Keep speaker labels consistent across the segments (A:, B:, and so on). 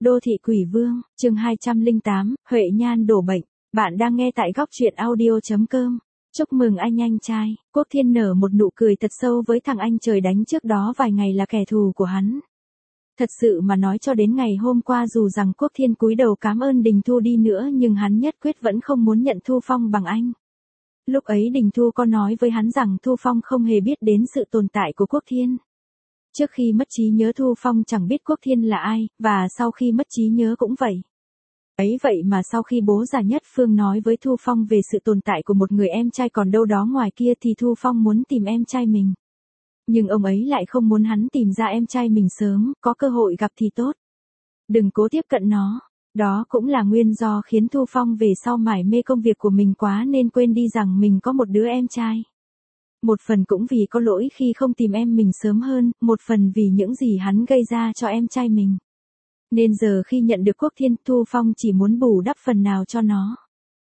A: Đô thị quỷ vương, chương 208, Huệ Nhan đổ bệnh. Bạn đang nghe tại góc truyện audio.com. Chúc mừng anh trai. Quốc Thiên nở một nụ cười thật sâu với thằng anh trời đánh trước đó vài ngày là kẻ thù của hắn. Thật sự mà nói cho đến ngày hôm qua dù rằng Quốc Thiên cúi đầu cảm ơn Đình Thu đi nữa nhưng hắn nhất quyết vẫn không muốn nhận Thu Phong bằng anh. Lúc ấy Đình Thu có nói với hắn rằng Thu Phong không hề biết đến sự tồn tại của Quốc Thiên. Trước khi mất trí nhớ Thu Phong chẳng biết Quốc Thiên là ai, và sau khi mất trí nhớ cũng vậy. Ấy vậy mà sau khi bố già Nhất Phương nói với Thu Phong về sự tồn tại của một người em trai còn đâu đó ngoài kia thì Thu Phong muốn tìm em trai mình. Nhưng ông ấy lại không muốn hắn tìm ra em trai mình sớm, có cơ hội gặp thì tốt. Đừng cố tiếp cận nó. Đó cũng là nguyên do khiến Thu Phong về sau mải mê công việc của mình quá nên quên đi rằng mình có một đứa em trai. Một phần cũng vì có lỗi khi không tìm em mình sớm hơn, một phần vì những gì hắn gây ra cho em trai mình. Nên giờ khi nhận được Quốc Thiên, Thu Phong chỉ muốn bù đắp phần nào cho nó.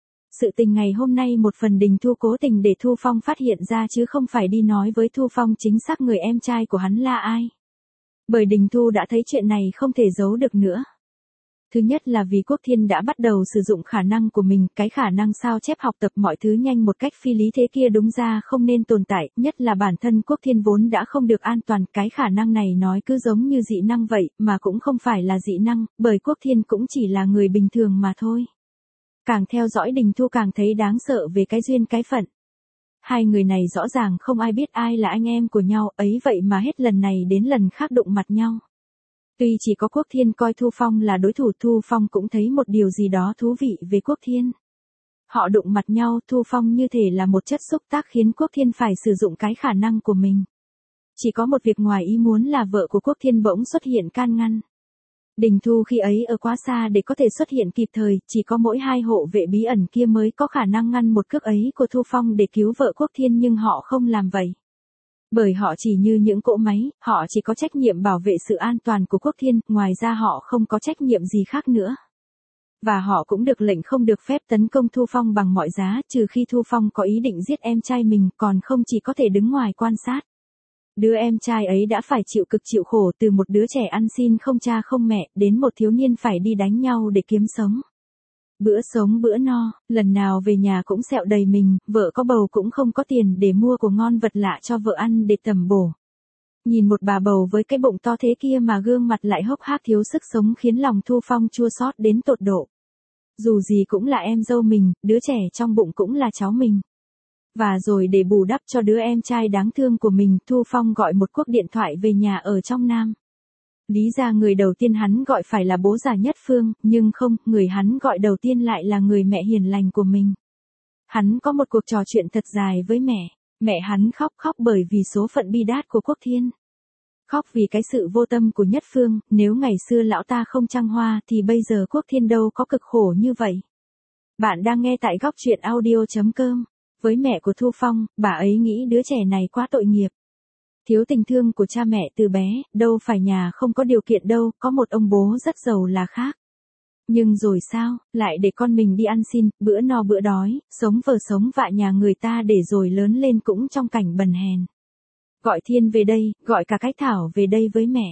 A: Sự tình ngày hôm nay một phần Đình Thu cố tình để Thu Phong phát hiện ra chứ không phải đi nói với Thu Phong chính xác người em trai của hắn là ai. Bởi Đình Thu đã thấy chuyện này không thể giấu được nữa. Thứ nhất là vì Quốc Thiên đã bắt đầu sử dụng khả năng của mình, cái khả năng sao chép học tập mọi thứ nhanh một cách phi lý thế kia đúng ra không nên tồn tại, nhất là bản thân Quốc Thiên vốn đã không được an toàn, cái khả năng này nói cứ giống như dị năng vậy, mà cũng không phải là dị năng, bởi Quốc Thiên cũng chỉ là người bình thường mà thôi. Càng theo dõi Đình Thu càng thấy đáng sợ về cái duyên cái phận. Hai người này rõ ràng không ai biết ai là anh em của nhau, ấy vậy mà hết lần này đến lần khác đụng mặt nhau. Tuy chỉ có Quốc Thiên coi Thu Phong là đối thủ, Thu Phong cũng thấy một điều gì đó thú vị về Quốc Thiên. Họ đụng mặt nhau, Thu Phong như thể là một chất xúc tác khiến Quốc Thiên phải sử dụng cái khả năng của mình. Chỉ có một việc ngoài ý muốn là vợ của Quốc Thiên bỗng xuất hiện can ngăn. Đình Thu khi ấy ở quá xa để có thể xuất hiện kịp thời, chỉ có mỗi hai hộ vệ bí ẩn kia mới có khả năng ngăn một cước ấy của Thu Phong để cứu vợ Quốc Thiên nhưng họ không làm vậy. Bởi họ chỉ như những cỗ máy, họ chỉ có trách nhiệm bảo vệ sự an toàn của Quốc Thiên, ngoài ra họ không có trách nhiệm gì khác nữa. Và họ cũng được lệnh không được phép tấn công Thu Phong bằng mọi giá, trừ khi Thu Phong có ý định giết em trai mình, còn không chỉ có thể đứng ngoài quan sát. Đứa em trai ấy đã phải chịu cực chịu khổ từ một đứa trẻ ăn xin không cha không mẹ, đến một thiếu niên phải đi đánh nhau để kiếm sống. Bữa sống bữa no, lần nào về nhà cũng sẹo đầy mình, vợ có bầu cũng không có tiền để mua của ngon vật lạ cho vợ ăn để tẩm bổ. Nhìn một bà bầu với cái bụng to thế kia mà gương mặt lại hốc hác thiếu sức sống khiến lòng Thu Phong chua xót đến tột độ. Dù gì cũng là em dâu mình, đứa trẻ trong bụng cũng là cháu mình. Và rồi để bù đắp cho đứa em trai đáng thương của mình, Thu Phong gọi một cuộc điện thoại về nhà ở trong Nam. Lý ra người đầu tiên hắn gọi phải là bố già Nhất Phương, nhưng không, người hắn gọi đầu tiên lại là người mẹ hiền lành của mình. Hắn có một cuộc trò chuyện thật dài với mẹ hắn khóc bởi vì số phận bi đát của Quốc Thiên. Khóc vì cái sự vô tâm của Nhất Phương, nếu ngày xưa lão ta không trăng hoa thì bây giờ Quốc Thiên đâu có cực khổ như vậy. Bạn đang nghe tại góc truyện audio.com. Với mẹ của Thu Phong, bà ấy nghĩ đứa trẻ này quá tội nghiệp. Thiếu tình thương của cha mẹ từ bé, đâu phải nhà không có điều kiện đâu, có một ông bố rất giàu là khác. Nhưng rồi sao, lại để con mình đi ăn xin, bữa no bữa đói, sống vờ sống vạ nhà người ta để rồi lớn lên cũng trong cảnh bần hèn. Gọi Thiên về đây, gọi cả cái Thảo về đây với mẹ.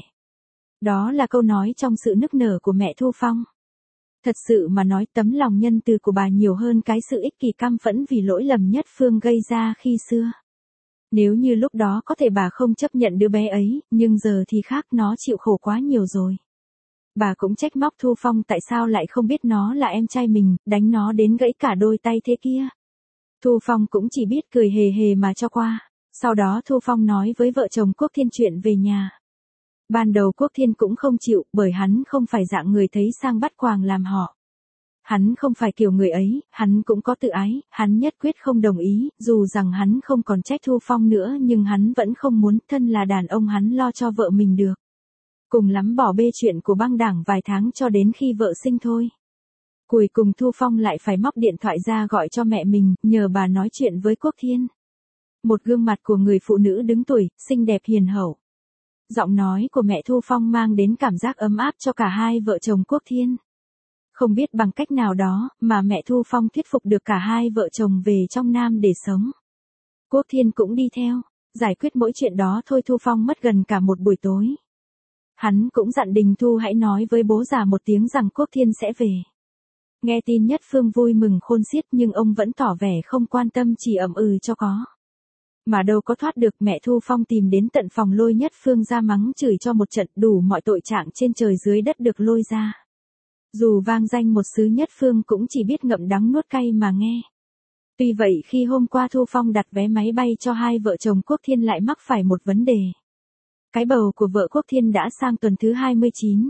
A: Đó là câu nói trong sự nức nở của mẹ Thu Phong. Thật sự mà nói tấm lòng nhân từ của bà nhiều hơn cái sự ích kỷ căm phẫn vì lỗi lầm Nhất Phương gây ra khi xưa. Nếu như lúc đó có thể bà không chấp nhận đứa bé ấy, nhưng giờ thì khác, nó chịu khổ quá nhiều rồi. Bà cũng trách móc Thu Phong tại sao lại không biết nó là em trai mình, đánh nó đến gãy cả đôi tay thế kia. Thu Phong cũng chỉ biết cười hề hề mà cho qua. Sau đó Thu Phong nói với vợ chồng Quốc Thiên chuyện về nhà. Ban đầu Quốc Thiên cũng không chịu, bởi hắn không phải dạng người thấy sang bắt quàng làm họ. Hắn không phải kiểu người ấy, hắn cũng có tự ái, hắn nhất quyết không đồng ý, dù rằng hắn không còn trách Thu Phong nữa nhưng hắn vẫn không muốn, thân là đàn ông hắn lo cho vợ mình được. Cùng lắm bỏ bê chuyện của băng đảng vài tháng cho đến khi vợ sinh thôi. Cuối cùng Thu Phong lại phải móc điện thoại ra gọi cho mẹ mình, nhờ bà nói chuyện với Quốc Thiên. Một gương mặt của người phụ nữ đứng tuổi, xinh đẹp hiền hậu. Giọng nói của mẹ Thu Phong mang đến cảm giác ấm áp cho cả hai vợ chồng Quốc Thiên. Không biết bằng cách nào đó, mà mẹ Thu Phong thuyết phục được cả hai vợ chồng về trong Nam để sống. Quốc Thiên cũng đi theo, giải quyết mỗi chuyện đó thôi Thu Phong mất gần cả một buổi tối. Hắn cũng dặn Đình Thu hãy nói với bố già một tiếng rằng Quốc Thiên sẽ về. Nghe tin Nhất Phương vui mừng khôn xiết nhưng ông vẫn tỏ vẻ không quan tâm, chỉ ậm ừ cho có. Mà đâu có thoát được, mẹ Thu Phong tìm đến tận phòng lôi Nhất Phương ra mắng chửi cho một trận, đủ mọi tội trạng trên trời dưới đất được lôi ra. Dù vang danh một xứ Nhất Phương cũng chỉ biết ngậm đắng nuốt cay mà nghe. Tuy vậy khi hôm qua Thu Phong đặt vé máy bay cho hai vợ chồng Quốc Thiên lại mắc phải một vấn đề. Cái bầu của vợ Quốc Thiên đã sang tuần thứ 29.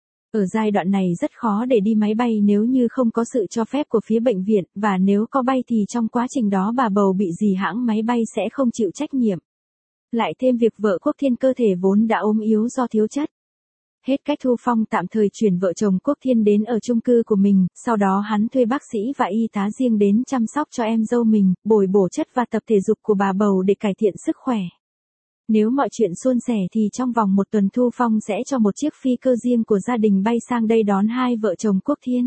A: Ở giai đoạn này rất khó để đi máy bay nếu như không có sự cho phép của phía bệnh viện, và nếu có bay thì trong quá trình đó bà bầu bị gì hãng máy bay sẽ không chịu trách nhiệm. Lại thêm việc vợ Quốc Thiên cơ thể vốn đã ốm yếu do thiếu chất. Hết cách, Thu Phong tạm thời chuyển vợ chồng Quốc Thiên đến ở chung cư của mình, sau đó hắn thuê bác sĩ và y tá riêng đến chăm sóc cho em dâu mình, bồi bổ chất và tập thể dục của bà bầu để cải thiện sức khỏe. Nếu mọi chuyện suôn sẻ thì trong vòng một tuần Thu Phong sẽ cho một chiếc phi cơ riêng của gia đình bay sang đây đón hai vợ chồng Quốc Thiên.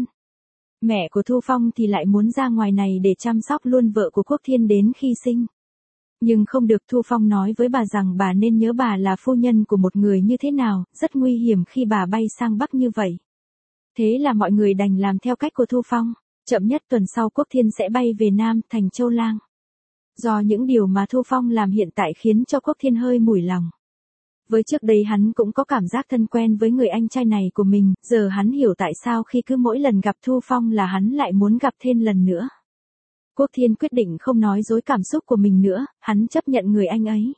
A: Mẹ của Thu Phong thì lại muốn ra ngoài này để chăm sóc luôn vợ của Quốc Thiên đến khi sinh. Nhưng không được, Thu Phong nói với bà rằng bà nên nhớ bà là phu nhân của một người như thế nào, rất nguy hiểm khi bà bay sang Bắc như vậy. Thế là mọi người đành làm theo cách của Thu Phong, chậm nhất tuần sau Quốc Thiên sẽ bay về Nam, thành Châu Lang. Do những điều mà Thu Phong làm hiện tại khiến cho Quốc Thiên hơi mủi lòng. Với trước đây hắn cũng có cảm giác thân quen với người anh trai này của mình, giờ hắn hiểu tại sao khi cứ mỗi lần gặp Thu Phong là hắn lại muốn gặp thêm lần nữa. Quốc Thiên quyết định không nói dối cảm xúc của mình nữa, hắn chấp nhận người anh ấy.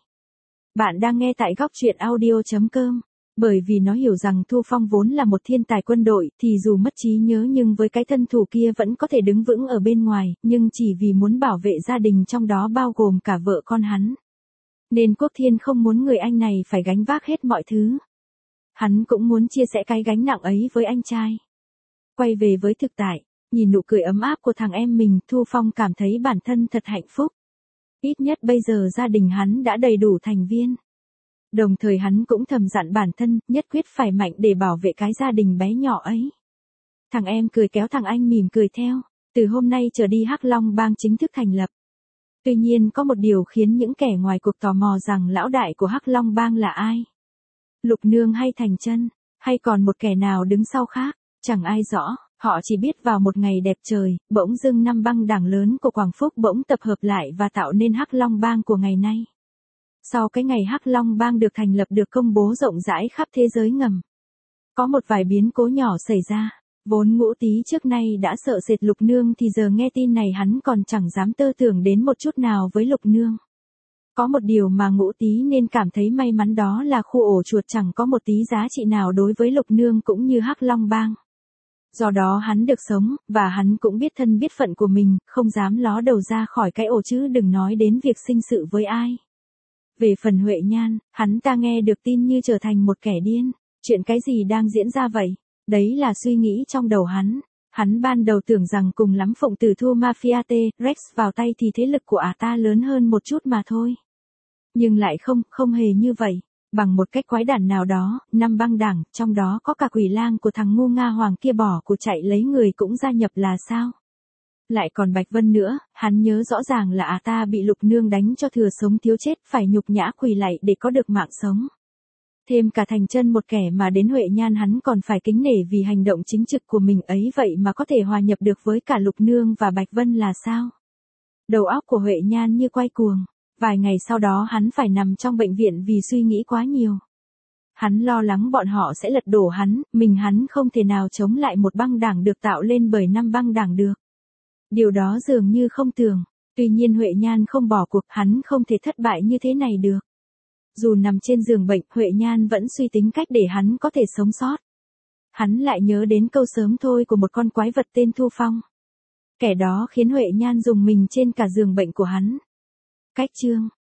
A: Bạn đang nghe tại góc truyện audio.com. Bởi vì nó hiểu rằng Thu Phong vốn là một thiên tài quân đội, thì dù mất trí nhớ nhưng với cái thân thủ kia vẫn có thể đứng vững ở bên ngoài, nhưng chỉ vì muốn bảo vệ gia đình trong đó bao gồm cả vợ con hắn. Nên Quốc Thiên không muốn người anh này phải gánh vác hết mọi thứ. Hắn cũng muốn chia sẻ cái gánh nặng ấy với anh trai. Quay về với thực tại, nhìn nụ cười ấm áp của thằng em mình, Thu Phong cảm thấy bản thân thật hạnh phúc. Ít nhất bây giờ gia đình hắn đã đầy đủ thành viên. Đồng thời hắn cũng thầm dặn bản thân, nhất quyết phải mạnh để bảo vệ cái gia đình bé nhỏ ấy. Thằng em cười kéo thằng anh mỉm cười theo. Từ hôm nay trở đi Hắc Long Bang chính thức thành lập. Tuy nhiên có một điều khiến những kẻ ngoài cuộc tò mò rằng lão đại của Hắc Long Bang là ai? Lục Nương hay Thành Chân, hay còn một kẻ nào đứng sau khác? Chẳng ai rõ, họ chỉ biết vào một ngày đẹp trời, bỗng dưng 5 băng đảng lớn của Quảng Phúc bỗng tập hợp lại và tạo nên Hắc Long Bang của ngày nay. Sau cái ngày Hắc Long Bang được thành lập được công bố rộng rãi khắp thế giới ngầm. Có một vài biến cố nhỏ xảy ra. Vốn Ngũ Tý trước nay đã sợ sệt Lục Nương thì giờ nghe tin này hắn còn chẳng dám tơ tưởng đến một chút nào với Lục Nương. Có một điều mà Ngũ Tý nên cảm thấy may mắn, đó là khu ổ chuột chẳng có một tí giá trị nào đối với Lục Nương cũng như Hắc Long Bang. Do đó hắn được sống, và hắn cũng biết thân biết phận của mình, không dám ló đầu ra khỏi cái ổ chứ đừng nói đến việc sinh sự với ai. Về phần Huệ Nhan, hắn ta nghe được tin như trở thành một kẻ điên. Chuyện cái gì đang diễn ra vậy? Đấy là suy nghĩ trong đầu hắn. Hắn ban đầu tưởng rằng cùng lắm Phụng Tử Thu Mafia T-Rex vào tay thì thế lực của ta lớn hơn một chút mà thôi. Nhưng lại không hề như vậy. Bằng một cách quái đản nào đó, 5 băng đảng, trong đó có cả Quỷ Lang của thằng ngu Nga Hoàng kia bỏ cuộc chạy lấy người cũng gia nhập là sao? Lại còn Bạch Vân nữa, hắn nhớ rõ ràng là ta bị Lục Nương đánh cho thừa sống thiếu chết, phải nhục nhã quỳ lạy để có được mạng sống. Thêm cả Thành Chân, một kẻ mà đến Huệ Nhan hắn còn phải kính nể vì hành động chính trực của mình ấy, vậy mà có thể hòa nhập được với cả Lục Nương và Bạch Vân là sao? Đầu óc của Huệ Nhan như quay cuồng. Vài ngày sau đó hắn phải nằm trong bệnh viện vì suy nghĩ quá nhiều. Hắn lo lắng bọn họ sẽ lật đổ hắn, mình hắn không thể nào chống lại một băng đảng được tạo lên bởi 5 băng đảng được. Điều đó dường như không tưởng. Tuy nhiên Huệ Nhan không bỏ cuộc, hắn không thể thất bại như thế này được. Dù nằm trên giường bệnh, Huệ Nhan vẫn suy tính cách để hắn có thể sống sót. Hắn lại nhớ đến câu sớm thôi của một con quái vật tên Thu Phong. Kẻ đó khiến Huệ Nhan dùng mình trên cả giường bệnh của hắn. Cách chương